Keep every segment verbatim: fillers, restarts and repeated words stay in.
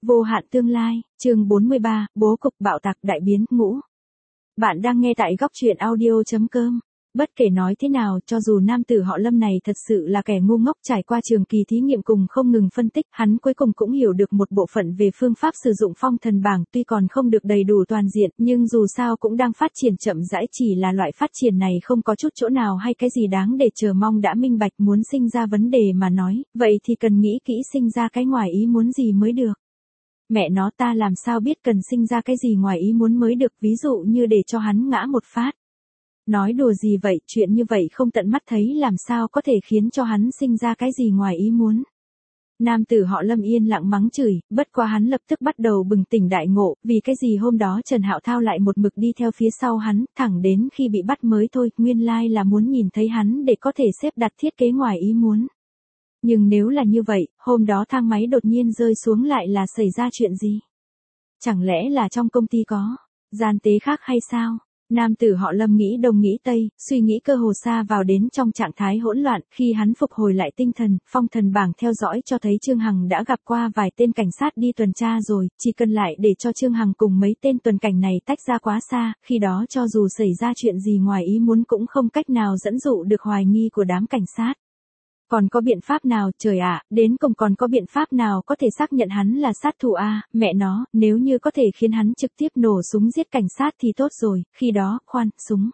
Vô hạn tương lai, chương bốn mươi ba, bố cục bạo tạc đại biến, ngũ. Bạn đang nghe tại góc truyện audio chấm com. Bất kể nói thế nào, cho dù nam tử họ Lâm này thật sự là kẻ ngu ngốc trải qua trường kỳ thí nghiệm cùng không ngừng phân tích, hắn cuối cùng cũng hiểu được một bộ phận về phương pháp sử dụng phong thần bảng, tuy còn không được đầy đủ toàn diện, nhưng dù sao cũng đang phát triển chậm rãi, chỉ là loại phát triển này không có chút chỗ nào hay cái gì đáng để chờ mong đã minh bạch, muốn sinh ra vấn đề mà nói, vậy thì cần nghĩ kỹ sinh ra cái ngoài ý muốn gì mới được. Mẹ nó, ta làm sao biết cần sinh ra cái gì ngoài ý muốn mới được, ví dụ như để cho hắn ngã một phát. Nói đùa gì vậy, chuyện như vậy không tận mắt thấy làm sao có thể khiến cho hắn sinh ra cái gì ngoài ý muốn. Nam tử họ Lâm yên lặng mắng chửi, bất quá hắn lập tức bắt đầu bừng tỉnh đại ngộ, vì cái gì hôm đó Trần Hạo Thao lại một mực đi theo phía sau hắn, thẳng đến khi bị bắt mới thôi, nguyên lai là muốn nhìn thấy hắn để có thể xếp đặt thiết kế ngoài ý muốn. Nhưng nếu là như vậy, hôm đó thang máy đột nhiên rơi xuống lại là xảy ra chuyện gì? Chẳng lẽ là trong công ty có gian tế khác hay sao? Nam tử họ Lâm nghĩ đông nghĩ tây, suy nghĩ cơ hồ xa vào đến trong trạng thái hỗn loạn, khi hắn phục hồi lại tinh thần, phong thần bảng theo dõi cho thấy Trương Hằng đã gặp qua vài tên cảnh sát đi tuần tra rồi, chỉ cần lại để cho Trương Hằng cùng mấy tên tuần cảnh này tách ra quá xa, khi đó cho dù xảy ra chuyện gì ngoài ý muốn cũng không cách nào dẫn dụ được hoài nghi của đám cảnh sát. Còn có biện pháp nào, trời ạ, à, đến cùng còn có biện pháp nào có thể xác nhận hắn là sát thủ a, à, mẹ nó, nếu như có thể khiến hắn trực tiếp nổ súng giết cảnh sát thì tốt rồi, khi đó, khoan, súng.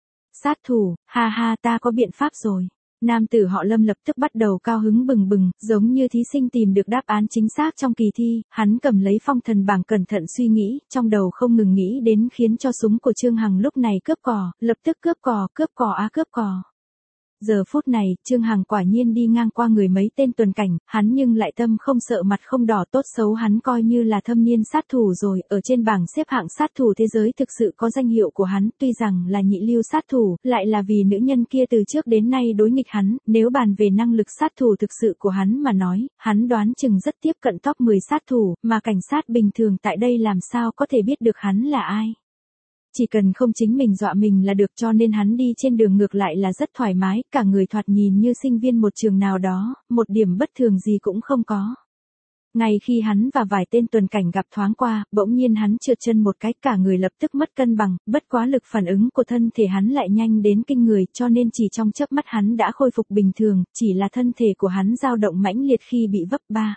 Sát thủ, ha ha, ta có biện pháp rồi. Nam tử họ Lâm lập tức bắt đầu cao hứng bừng bừng, giống như thí sinh tìm được đáp án chính xác trong kỳ thi, hắn cầm lấy phong thần bảng cẩn thận suy nghĩ, trong đầu không ngừng nghĩ đến khiến cho súng của Trương Hằng lúc này cướp cò, lập tức cướp cò, cướp cò á cướp cò. Giờ phút này, Trương Hằng quả nhiên đi ngang qua người mấy tên tuần cảnh, hắn nhưng lại tâm không sợ mặt không đỏ, tốt xấu hắn coi như là thâm niên sát thủ rồi, ở trên bảng xếp hạng sát thủ thế giới thực sự có danh hiệu của hắn, tuy rằng là nhị lưu sát thủ, lại là vì nữ nhân kia từ trước đến nay đối nghịch hắn, nếu bàn về năng lực sát thủ thực sự của hắn mà nói, hắn đoán chừng rất tiếp cận top mười sát thủ, mà cảnh sát bình thường tại đây làm sao có thể biết được hắn là ai. Chỉ cần không chính mình dọa mình là được, cho nên hắn đi trên đường ngược lại là rất thoải mái, cả người thoạt nhìn như sinh viên một trường nào đó, một điểm bất thường gì cũng không có. Ngay khi hắn và vài tên tuần cảnh gặp thoáng qua, bỗng nhiên hắn trượt chân một cái, cả người lập tức mất cân bằng, bất quá lực phản ứng của thân thể hắn lại nhanh đến kinh người, cho nên chỉ trong chớp mắt hắn đã khôi phục bình thường, chỉ là thân thể của hắn dao động mãnh liệt khi bị vấp ba.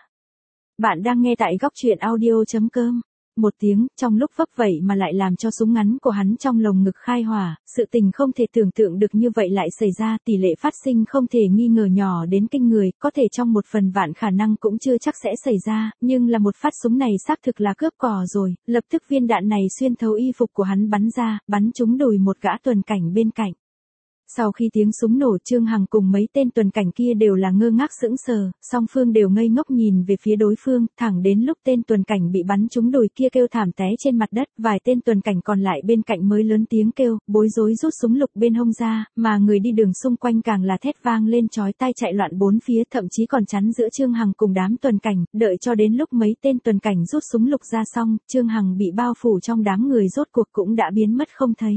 Bạn đang nghe tại góc truyện audio chấm com. Một tiếng, trong lúc vấp vậy mà lại làm cho súng ngắn của hắn trong lồng ngực khai hỏa, sự tình không thể tưởng tượng được như vậy lại xảy ra, tỷ lệ phát sinh không thể nghi ngờ nhỏ đến kinh người, có thể trong một phần vạn khả năng cũng chưa chắc sẽ xảy ra, nhưng là một phát súng này xác thực là cướp cò rồi, lập tức viên đạn này xuyên thấu y phục của hắn bắn ra, bắn trúng đùi một gã tuần cảnh bên cạnh. Sau khi tiếng súng nổ, Trương Hằng cùng mấy tên tuần cảnh kia đều là ngơ ngác sững sờ, song phương đều ngây ngốc nhìn về phía đối phương, thẳng đến lúc tên tuần cảnh bị bắn trúng đùi kia kêu thảm té trên mặt đất, vài tên tuần cảnh còn lại bên cạnh mới lớn tiếng kêu, bối rối rút súng lục bên hông ra, mà người đi đường xung quanh càng là thét vang lên chói tai chạy loạn bốn phía, thậm chí còn chắn giữa Trương Hằng cùng đám tuần cảnh, đợi cho đến lúc mấy tên tuần cảnh rút súng lục ra xong, Trương Hằng bị bao phủ trong đám người rốt cuộc cũng đã biến mất không thấy.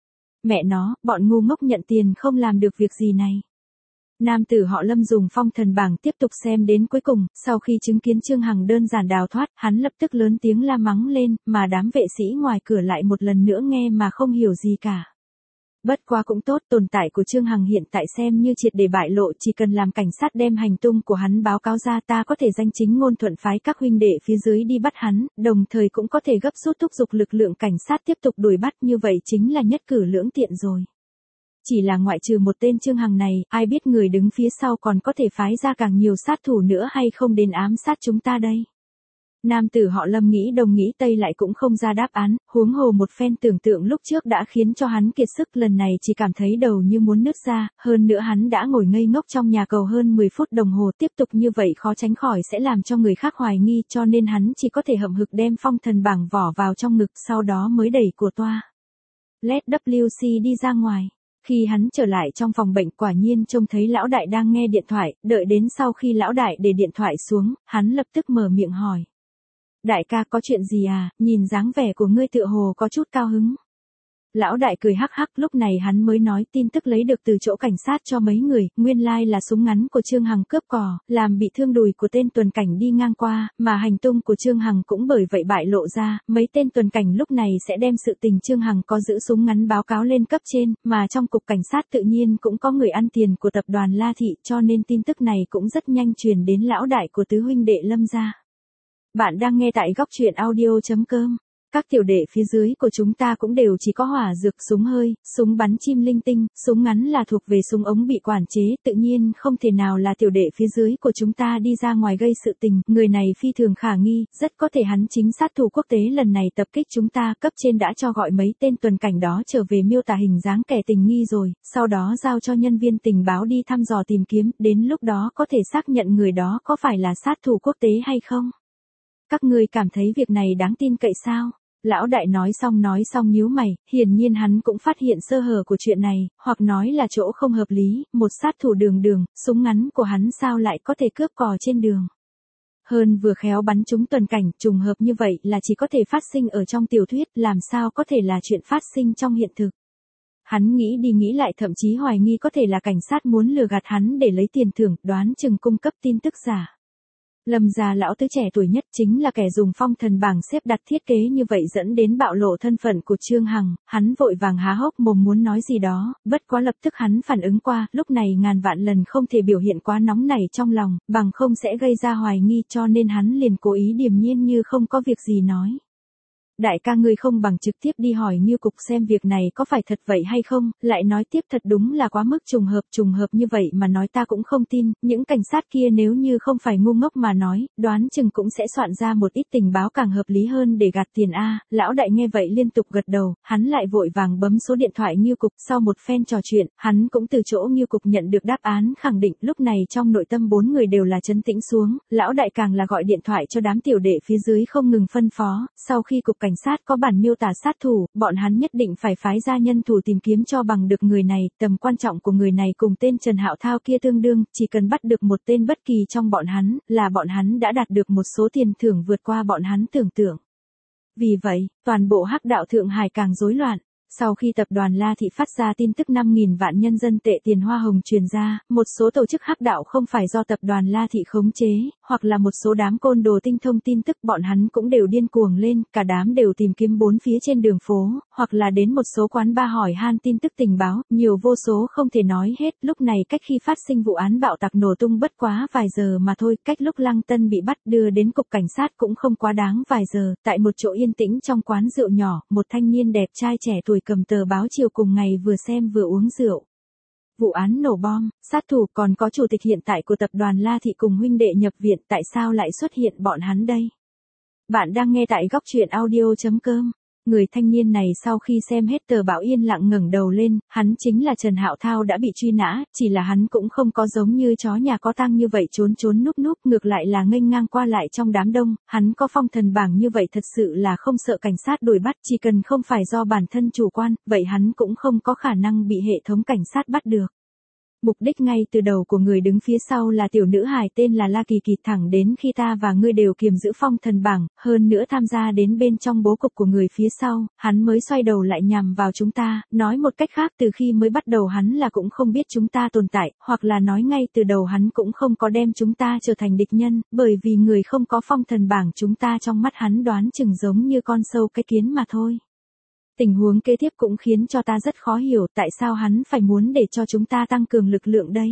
Mẹ nó, bọn ngu ngốc nhận tiền không làm được việc gì này. Nam tử họ Lâm dùng phong thần bảng tiếp tục xem đến cuối cùng, sau khi chứng kiến Trương Hằng đơn giản đào thoát, hắn lập tức lớn tiếng la mắng lên, mà đám vệ sĩ ngoài cửa lại một lần nữa nghe mà không hiểu gì cả. Bất quá cũng tốt, tồn tại của Trương Hằng hiện tại xem như triệt để bại lộ, chỉ cần làm cảnh sát đem hành tung của hắn báo cáo ra, ta có thể danh chính ngôn thuận phái các huynh đệ phía dưới đi bắt hắn, đồng thời cũng có thể gấp rút thúc giục lực lượng cảnh sát tiếp tục đuổi bắt, như vậy chính là nhất cử lưỡng tiện rồi. Chỉ là ngoại trừ một tên Trương Hằng này, ai biết người đứng phía sau còn có thể phái ra càng nhiều sát thủ nữa hay không đến ám sát chúng ta đây. Nam tử họ Lâm nghĩ đông nghĩ tây lại cũng không ra đáp án, huống hồ một phen tưởng tượng lúc trước đã khiến cho hắn kiệt sức, lần này chỉ cảm thấy đầu như muốn nứt ra, hơn nữa hắn đã ngồi ngây ngốc trong nhà cầu hơn mười phút đồng hồ, tiếp tục như vậy khó tránh khỏi sẽ làm cho người khác hoài nghi, cho nên hắn chỉ có thể hậm hực đem phong thần bảng vỏ vào trong ngực, sau đó mới đẩy của toa lét vê xê đi ra ngoài. Khi hắn trở lại trong phòng bệnh, quả nhiên trông thấy lão đại đang nghe điện thoại, đợi đến sau khi lão đại để điện thoại xuống, hắn lập tức mở miệng hỏi. Đại ca, có chuyện gì à, nhìn dáng vẻ của ngươi tựa hồ có chút cao hứng. Lão đại cười hắc hắc, lúc này hắn mới nói tin tức lấy được từ chỗ cảnh sát cho mấy người, nguyên lai là súng ngắn của Trương Hằng cướp cò, làm bị thương đùi của tên tuần cảnh đi ngang qua, mà hành tung của Trương Hằng cũng bởi vậy bại lộ ra, mấy tên tuần cảnh lúc này sẽ đem sự tình Trương Hằng có giữ súng ngắn báo cáo lên cấp trên, mà trong cục cảnh sát tự nhiên cũng có người ăn tiền của tập đoàn La Thị, cho nên tin tức này cũng rất nhanh truyền đến lão đại của tứ huynh đệ Lâm gia. Bạn đang nghe tại góc truyện audio chấm com. Các tiểu đệ phía dưới của chúng ta cũng đều chỉ có hỏa dược, súng hơi, súng bắn chim linh tinh, súng ngắn là thuộc về súng ống bị quản chế, tự nhiên không thể nào là tiểu đệ phía dưới của chúng ta đi ra ngoài gây sự tình, người này phi thường khả nghi, rất có thể hắn chính sát thủ quốc tế lần này tập kích chúng ta, cấp trên đã cho gọi mấy tên tuần cảnh đó trở về miêu tả hình dáng kẻ tình nghi rồi, sau đó giao cho nhân viên tình báo đi thăm dò tìm kiếm, đến lúc đó có thể xác nhận người đó có phải là sát thủ quốc tế hay không. Các ngươi cảm thấy việc này đáng tin cậy sao? Lão đại nói xong nói xong nhíu mày, hiển nhiên hắn cũng phát hiện sơ hở của chuyện này, hoặc nói là chỗ không hợp lý, một sát thủ đường đường, súng ngắn của hắn sao lại có thể cướp cò trên đường. Hơn vừa khéo bắn trúng tuần cảnh, trùng hợp như vậy là chỉ có thể phát sinh ở trong tiểu thuyết, làm sao có thể là chuyện phát sinh trong hiện thực. Hắn nghĩ đi nghĩ lại thậm chí hoài nghi có thể là cảnh sát muốn lừa gạt hắn để lấy tiền thưởng, đoán chừng cung cấp tin tức giả. Lâm gia lão tứ trẻ tuổi nhất chính là kẻ dùng phong thần bảng xếp đặt thiết kế như vậy dẫn đến bạo lộ thân phận của Trương Hằng, hắn vội vàng há hốc mồm muốn nói gì đó, bất quá lập tức hắn phản ứng qua, lúc này ngàn vạn lần không thể biểu hiện quá nóng nảy trong lòng, bằng không sẽ gây ra hoài nghi, cho nên hắn liền cố ý điềm nhiên như không có việc gì nói. Đại ca ngươi không bằng trực tiếp đi hỏi Nghiêu cục xem việc này có phải thật vậy hay không, lại nói tiếp thật đúng là quá mức trùng hợp trùng hợp như vậy mà nói ta cũng không tin, những cảnh sát kia nếu như không phải ngu ngốc mà nói, đoán chừng cũng sẽ soạn ra một ít tình báo càng hợp lý hơn để gạt tiền a. Lão đại nghe vậy liên tục gật đầu, hắn lại vội vàng bấm số điện thoại Nghiêu cục, sau một phen trò chuyện, hắn cũng từ chỗ Nghiêu cục nhận được đáp án khẳng định, lúc này trong nội tâm bốn người đều là trấn tĩnh xuống, lão đại càng là gọi điện thoại cho đám tiểu đệ phía dưới không ngừng phân phó, sau khi cục cảnh sát có bản miêu tả sát thủ, bọn hắn nhất định phải phái ra nhân thủ tìm kiếm cho bằng được người này, tầm quan trọng của người này cùng tên Trần Hạo Thao kia tương đương, chỉ cần bắt được một tên bất kỳ trong bọn hắn, là bọn hắn đã đạt được một số tiền thưởng vượt qua bọn hắn tưởng tượng. Vì vậy, toàn bộ hắc đạo Thượng Hải càng rối loạn. Sau khi tập đoàn La Thị phát ra tin tức năm nghìn vạn nhân dân tệ tiền hoa hồng truyền ra, một số tổ chức hắc đạo không phải do tập đoàn La Thị khống chế, hoặc là một số đám côn đồ tinh thông tin tức, bọn hắn cũng đều điên cuồng lên, cả đám đều tìm kiếm bốn phía trên đường phố, hoặc là đến một số quán bar hỏi han tin tức tình báo, nhiều vô số không thể nói hết. Lúc này cách khi phát sinh vụ án bạo tạc nổ tung bất quá vài giờ mà thôi, cách lúc Lăng Tân bị bắt đưa đến cục cảnh sát cũng không quá đáng vài giờ, tại một chỗ yên tĩnh trong quán rượu nhỏ, một thanh niên đẹp trai trẻ tuổi cầm tờ báo chiều cùng ngày vừa xem vừa uống rượu. Vụ án nổ bom, sát thủ còn có chủ tịch hiện tại của tập đoàn La Thị cùng huynh đệ nhập viện, tại sao lại xuất hiện bọn hắn đây? Bạn đang nghe tại góc truyện audio chấm com. Người thanh niên này sau khi xem hết tờ báo yên lặng ngẩng đầu lên, hắn chính là Trần Hạo Thao đã bị truy nã, chỉ là hắn cũng không có giống như chó nhà có tang như vậy trốn trốn núp núp, ngược lại là nghênh ngang qua lại trong đám đông, hắn có phong thần bảng như vậy thật sự là không sợ cảnh sát đuổi bắt, chỉ cần không phải do bản thân chủ quan, vậy hắn cũng không có khả năng bị hệ thống cảnh sát bắt được. Mục đích ngay từ đầu của người đứng phía sau là tiểu nữ hài tên là La Kỳ Kỳ, thẳng đến khi ta và ngươi đều kiềm giữ phong thần bảng, hơn nữa tham gia đến bên trong bố cục của người phía sau, hắn mới xoay đầu lại nhằm vào chúng ta, nói một cách khác từ khi mới bắt đầu hắn là cũng không biết chúng ta tồn tại, hoặc là nói ngay từ đầu hắn cũng không có đem chúng ta trở thành địch nhân, bởi vì người không có phong thần bảng chúng ta trong mắt hắn đoán chừng giống như con sâu cái kiến mà thôi. Tình huống kế tiếp cũng khiến cho ta rất khó hiểu tại sao hắn phải muốn để cho chúng ta tăng cường lực lượng đây.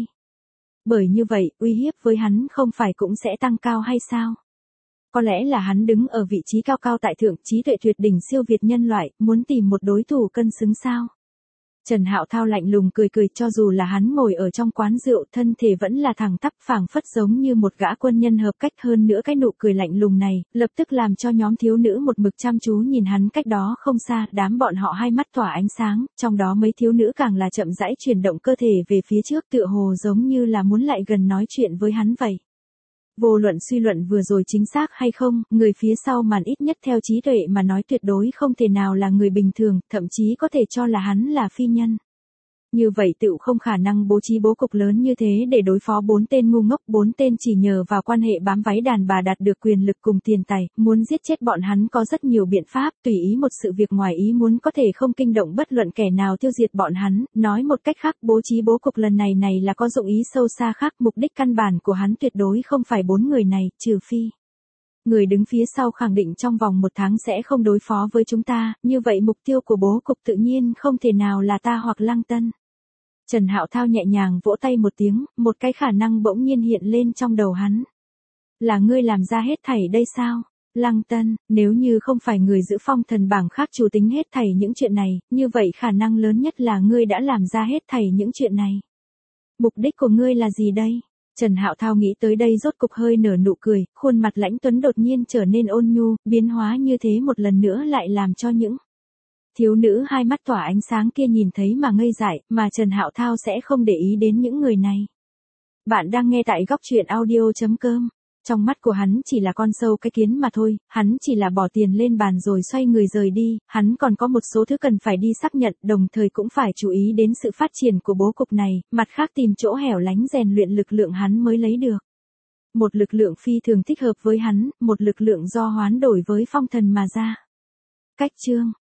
Bởi như vậy, uy hiếp với hắn không phải cũng sẽ tăng cao hay sao? Có lẽ là hắn đứng ở vị trí cao cao tại thượng, trí tuệ tuyệt đỉnh siêu việt nhân loại, muốn tìm một đối thủ cân xứng sao? Trần Hạo Thao lạnh lùng cười cười, cho dù là hắn ngồi ở trong quán rượu, thân thể vẫn là thẳng tắp phảng phất giống như một gã quân nhân hợp cách, hơn nữa cái nụ cười lạnh lùng này, lập tức làm cho nhóm thiếu nữ một mực chăm chú nhìn hắn cách đó không xa, đám bọn họ hai mắt tỏa ánh sáng, trong đó mấy thiếu nữ càng là chậm rãi chuyển động cơ thể về phía trước tựa hồ giống như là muốn lại gần nói chuyện với hắn vậy. Vô luận suy luận vừa rồi chính xác hay không, người phía sau màn ít nhất theo trí tuệ mà nói tuyệt đối không thể nào là người bình thường, thậm chí có thể cho là hắn là phi nhân. Như vậy tựu không khả năng bố trí bố cục lớn như thế để đối phó bốn tên ngu ngốc, bốn tên chỉ nhờ vào quan hệ bám váy đàn bà đạt được quyền lực cùng tiền tài, muốn giết chết bọn hắn có rất nhiều biện pháp, tùy ý một sự việc ngoài ý muốn có thể không kinh động bất luận kẻ nào tiêu diệt bọn hắn, nói một cách khác bố trí bố cục lần này này là có dụng ý sâu xa khác, mục đích căn bản của hắn tuyệt đối không phải bốn người này, trừ phi người đứng phía sau khẳng định trong vòng một tháng sẽ không đối phó với chúng ta, như vậy mục tiêu của bố cục tự nhiên không thể nào là ta hoặc Lăng Tân. Trần Hạo Thao nhẹ nhàng vỗ tay một tiếng, một cái khả năng bỗng nhiên hiện lên trong đầu hắn. Là ngươi làm ra hết thảy đây sao? Lăng Tân, nếu như không phải người giữ phong thần bảng khác chủ tính hết thảy những chuyện này, như vậy khả năng lớn nhất là ngươi đã làm ra hết thảy những chuyện này. Mục đích của ngươi là gì đây? Trần Hạo Thao nghĩ tới đây rốt cục hơi nở nụ cười, khuôn mặt lãnh tuấn đột nhiên trở nên ôn nhu, biến hóa như thế một lần nữa lại làm cho những thiếu nữ hai mắt tỏa ánh sáng kia nhìn thấy mà ngây dại, mà Trần Hạo Thao sẽ không để ý đến những người này. Bạn đang nghe tại góc truyện audio chấm com. Trong mắt của hắn chỉ là con sâu cái kiến mà thôi, hắn chỉ là bỏ tiền lên bàn rồi xoay người rời đi, hắn còn có một số thứ cần phải đi xác nhận, đồng thời cũng phải chú ý đến sự phát triển của bố cục này, mặt khác tìm chỗ hẻo lánh rèn luyện lực lượng hắn mới lấy được. Một lực lượng phi thường thích hợp với hắn, một lực lượng do hoán đổi với phong thần mà ra. Cách chương